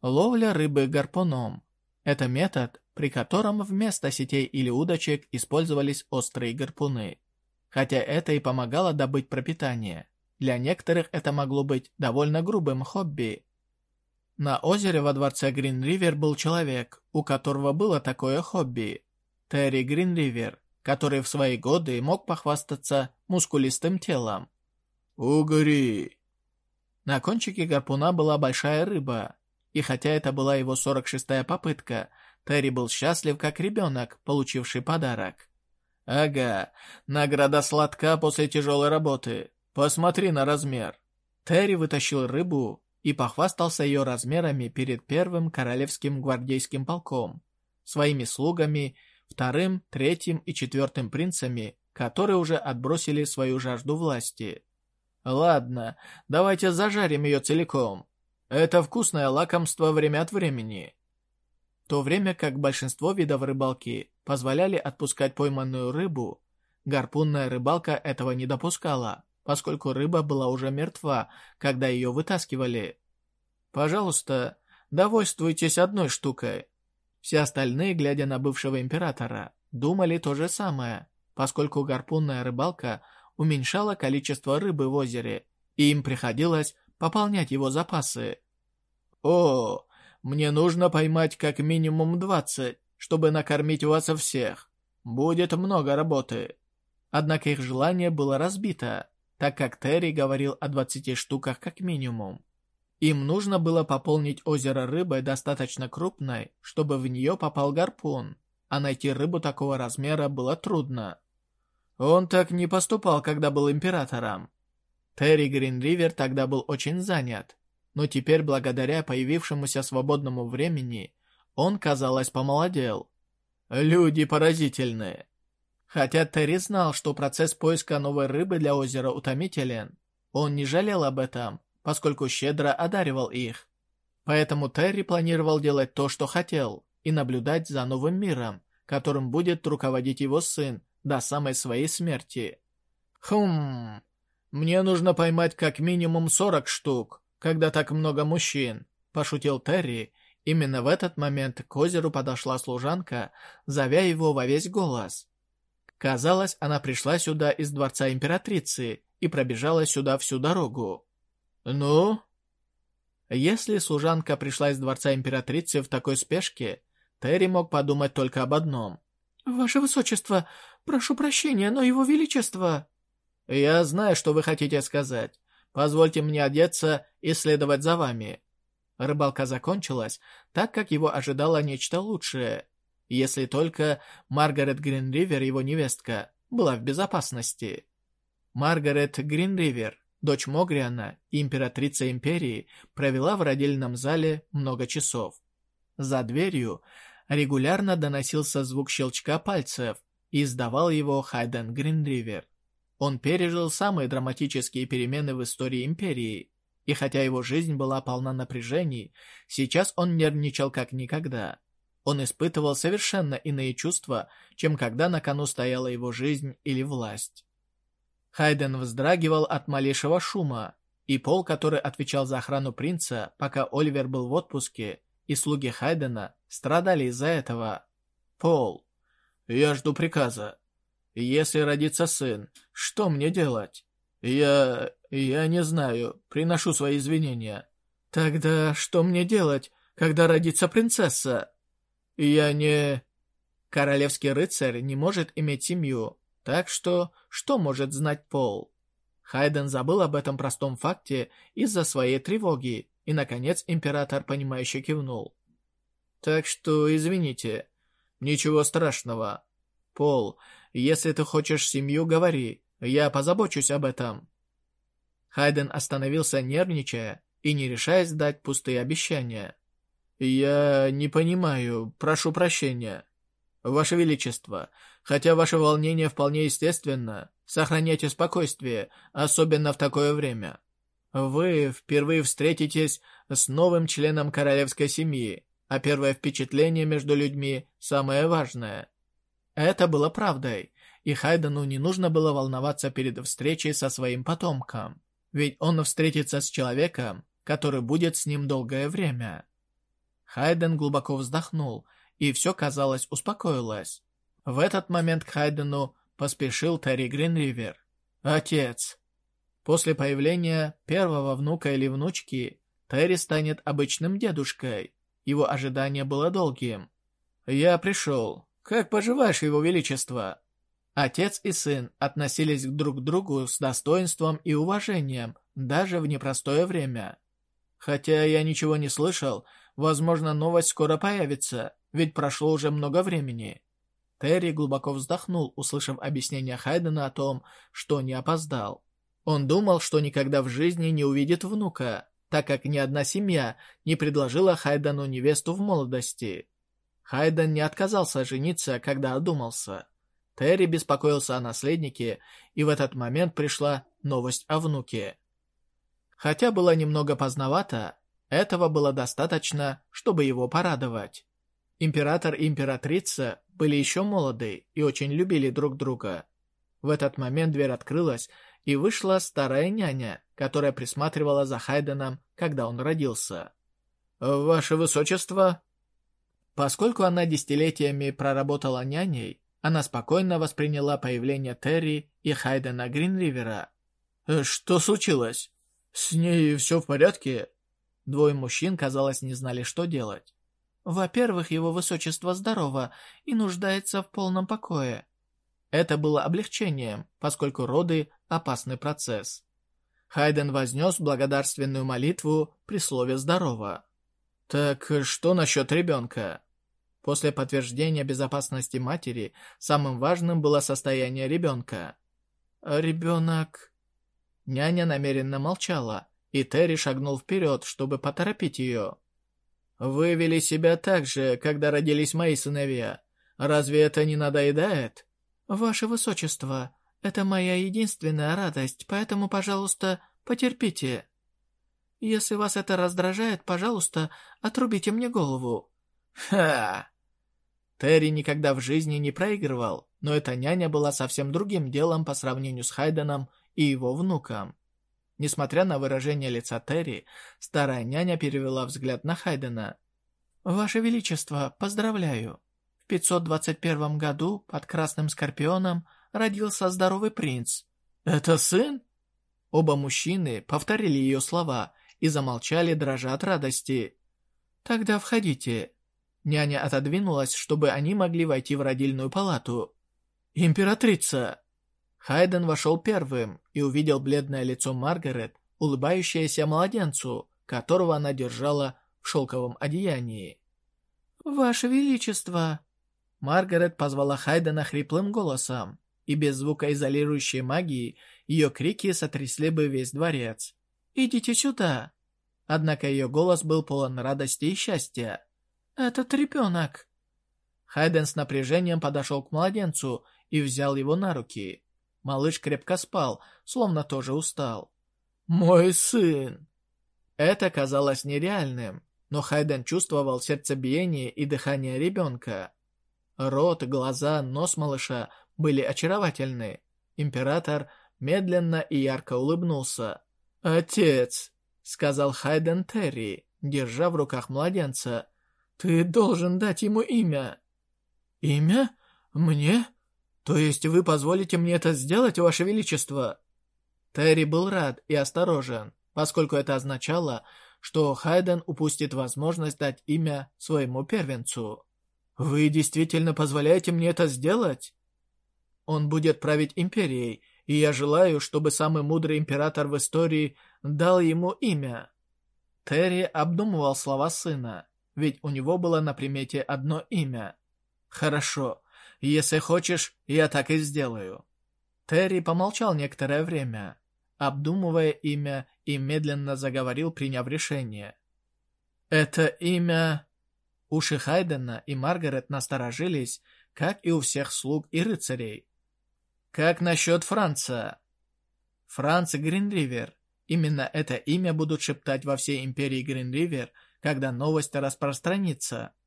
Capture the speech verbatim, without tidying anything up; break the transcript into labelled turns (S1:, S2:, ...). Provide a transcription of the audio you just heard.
S1: Ловля рыбы гарпуном. Это метод, при котором вместо сетей или удочек использовались острые гарпуны. Хотя это и помогало добыть пропитание. Для некоторых это могло быть довольно грубым хобби. На озере во дворце Грин-Ривер был человек, у которого было такое хобби. Терри Грин-Ривер, который в свои годы мог похвастаться мускулистым телом. «Угори!» На кончике гарпуна была большая рыба, и хотя это была его сорок шестая попытка, Терри был счастлив, как ребенок, получивший подарок. «Ага, награда сладка после тяжелой работы. Посмотри на размер». Терри вытащил рыбу и похвастался ее размерами перед первым королевским гвардейским полком, своими слугами, вторым, третьим и четвертым принцами, которые уже отбросили свою жажду власти. «Ладно, давайте зажарим ее целиком. Это вкусное лакомство время от времени». В то время как большинство видов рыбалки позволяли отпускать пойманную рыбу, гарпунная рыбалка этого не допускала, поскольку рыба была уже мертва, когда ее вытаскивали. «Пожалуйста, довольствуйтесь одной штукой». Все остальные, глядя на бывшего императора, думали то же самое, поскольку гарпунная рыбалка уменьшала количество рыбы в озере, и им приходилось пополнять его запасы. «О, мне нужно поймать как минимум двадцать, чтобы накормить вас всех. Будет много работы». Однако их желание было разбито, так как Терри говорил о двадцати штуках как минимум. Им нужно было пополнить озеро рыбой достаточно крупной, чтобы в нее попал гарпун, а найти рыбу такого размера было трудно. Он так не поступал, когда был императором. Терри Грин-Ривер тогда был очень занят, но теперь, благодаря появившемуся свободному времени, он, казалось, помолодел. Люди поразительные. Хотя Терри знал, что процесс поиска новой рыбы для озера утомителен, он не жалел об этом, поскольку щедро одаривал их. Поэтому Терри планировал делать то, что хотел, и наблюдать за новым миром, которым будет руководить его сын до самой своей смерти. «Хм, мне нужно поймать как минимум сорок штук, когда так много мужчин», – пошутил Терри. Именно в этот момент к озеру подошла служанка, зовя его во весь голос. Казалось, она пришла сюда из дворца императрицы и пробежала сюда всю дорогу. «Ну?» Если служанка пришла из дворца императрицы в такой спешке, Терри мог подумать только об одном. «Ваше Высочество, прошу прощения, но Его Величество...» «Я знаю, что вы хотите сказать. Позвольте мне одеться и следовать за вами». Рыбалка закончилась, так как его ожидало нечто лучшее. Если только Маргарет Грин-Ривер, его невестка, была в безопасности. Маргарет Грин-Ривер, дочь Могриана и императрица империи, провела в родильном зале много часов. За дверью регулярно доносился звук щелчка пальцев, и издавал его Хайден Грин-Ривер. Он пережил самые драматические перемены в истории империи, и хотя его жизнь была полна напряжений, сейчас он нервничал как никогда. Он испытывал совершенно иные чувства, чем когда на кону стояла его жизнь или власть. Хайден вздрагивал от малейшего шума, и Пол, который отвечал за охрану принца, пока Оливер был в отпуске, и слуги Хайдена страдали из-за этого. «Пол, я жду приказа. Если родится сын, что мне делать? Я... я не знаю, приношу свои извинения». «Тогда что мне делать, когда родится принцесса?» «Я не...» Королевский рыцарь не может иметь семью, так что что может знать Пол? Хайден забыл об этом простом факте из-за своей тревоги, и, наконец, император, понимающе кивнул. «Так что, извините, ничего страшного. Пол, если ты хочешь семью, говори, я позабочусь об этом». Хайден остановился, нервничая и не решаясь дать пустые обещания. «Я не понимаю, прошу прощения. Ваше Величество, хотя ваше волнение вполне естественно, сохраняйте спокойствие, особенно в такое время. Вы впервые встретитесь с новым членом королевской семьи, а первое впечатление между людьми самое важное». Это было правдой, и Хайдену не нужно было волноваться перед встречей со своим потомком, ведь он встретится с человеком, который будет с ним долгое время. Хайден глубоко вздохнул, и все, казалось, успокоилось. В этот момент к Хайдену поспешил Терри Гринривер. «Отец!» После появления первого внука или внучки Терри станет обычным дедушкой. Его ожидание было долгим. «Я пришел. Как поживаешь, Его Величество?» Отец и сын относились друг к другу с достоинством и уважением, даже в непростое время. «Хотя я ничего не слышал, возможно, новость скоро появится, ведь прошло уже много времени». Терри глубоко вздохнул, услышав объяснение Хайдена о том, что не опоздал. Он думал, что никогда в жизни не увидит внука, так как ни одна семья не предложила Хайдену невесту в молодости. Хайден не отказался жениться, когда одумался. Терри беспокоился о наследнике, и в этот момент пришла новость о внуке. Хотя было немного поздновато, этого было достаточно, чтобы его порадовать. Император и императрица были еще молоды и очень любили друг друга. В этот момент дверь открылась, и вышла старая няня, которая присматривала за Хайденом, когда он родился. «Ваше Высочество!» Поскольку она десятилетиями проработала няней, она спокойно восприняла появление Терри и Хайдена Гринривера. «Что случилось? С ней все в порядке?» Двое мужчин, казалось, не знали, что делать. «Во-первых, его высочество здорово и нуждается в полном покое». Это было облегчением, поскольку роды – опасный процесс. Хайден вознес благодарственную молитву при слове «здорово». «Так что насчет ребенка?» После подтверждения безопасности матери, самым важным было состояние ребенка. «Ребенок...» Няня намеренно молчала, и Терри шагнул вперед, чтобы поторопить ее. «Вы вели себя так же, когда родились мои сыновья. Разве это не надоедает?» «Ваше Высочество, это моя единственная радость, поэтому, пожалуйста, потерпите. Если вас это раздражает, пожалуйста, отрубите мне голову». «Ха!» Терри никогда в жизни не проигрывал, но эта няня была совсем другим делом по сравнению с Хайденом и его внуком. Несмотря на выражение лица Терри, старая няня перевела взгляд на Хайдена. «Ваше Величество, поздравляю. В пятьсот двадцать первом году под Красным Скорпионом родился здоровый принц». «Это сын?» Оба мужчины повторили ее слова и замолчали, дрожа от радости. «Тогда входите». Няня отодвинулась, чтобы они могли войти в родильную палату. «Императрица!» Хайден вошел первым и увидел бледное лицо Маргарет, улыбающееся младенцу, которого она держала в шелковом одеянии. «Ваше Величество!» Маргарет позвала Хайдена хриплым голосом, и без звукоизолирующей магии ее крики сотрясли бы весь дворец. «Идите сюда!» Однако ее голос был полон радости и счастья. «Этот ребенок!» Хайден с напряжением подошел к младенцу и взял его на руки. Малыш крепко спал, словно тоже устал. «Мой сын!» Это казалось нереальным, но Хайден чувствовал сердцебиение и дыхание ребенка. Рот, глаза, нос малыша были очаровательны. Император медленно и ярко улыбнулся. «Отец!» — сказал Хайден Терри, держа в руках младенца. «Ты должен дать ему имя». «Имя? Мне? То есть вы позволите мне это сделать, Ваше Величество?» Терри был рад и осторожен, поскольку это означало, что Хайден упустит возможность дать имя своему первенцу. «Вы действительно позволяете мне это сделать?» «Он будет править империей, и я желаю, чтобы самый мудрый император в истории дал ему имя». Терри обдумывал слова сына, ведь у него было на примете одно имя. «Хорошо, если хочешь, я так и сделаю». Терри помолчал некоторое время, обдумывая имя, и медленно заговорил, приняв решение. «Это имя...» Уши Хайдена и Маргарет насторожились, как и у всех слуг и рыцарей. «Как насчет Франца?» «Франц Гринривер». Именно это имя будут шептать во всей империи Гринривер, когда новость распространится.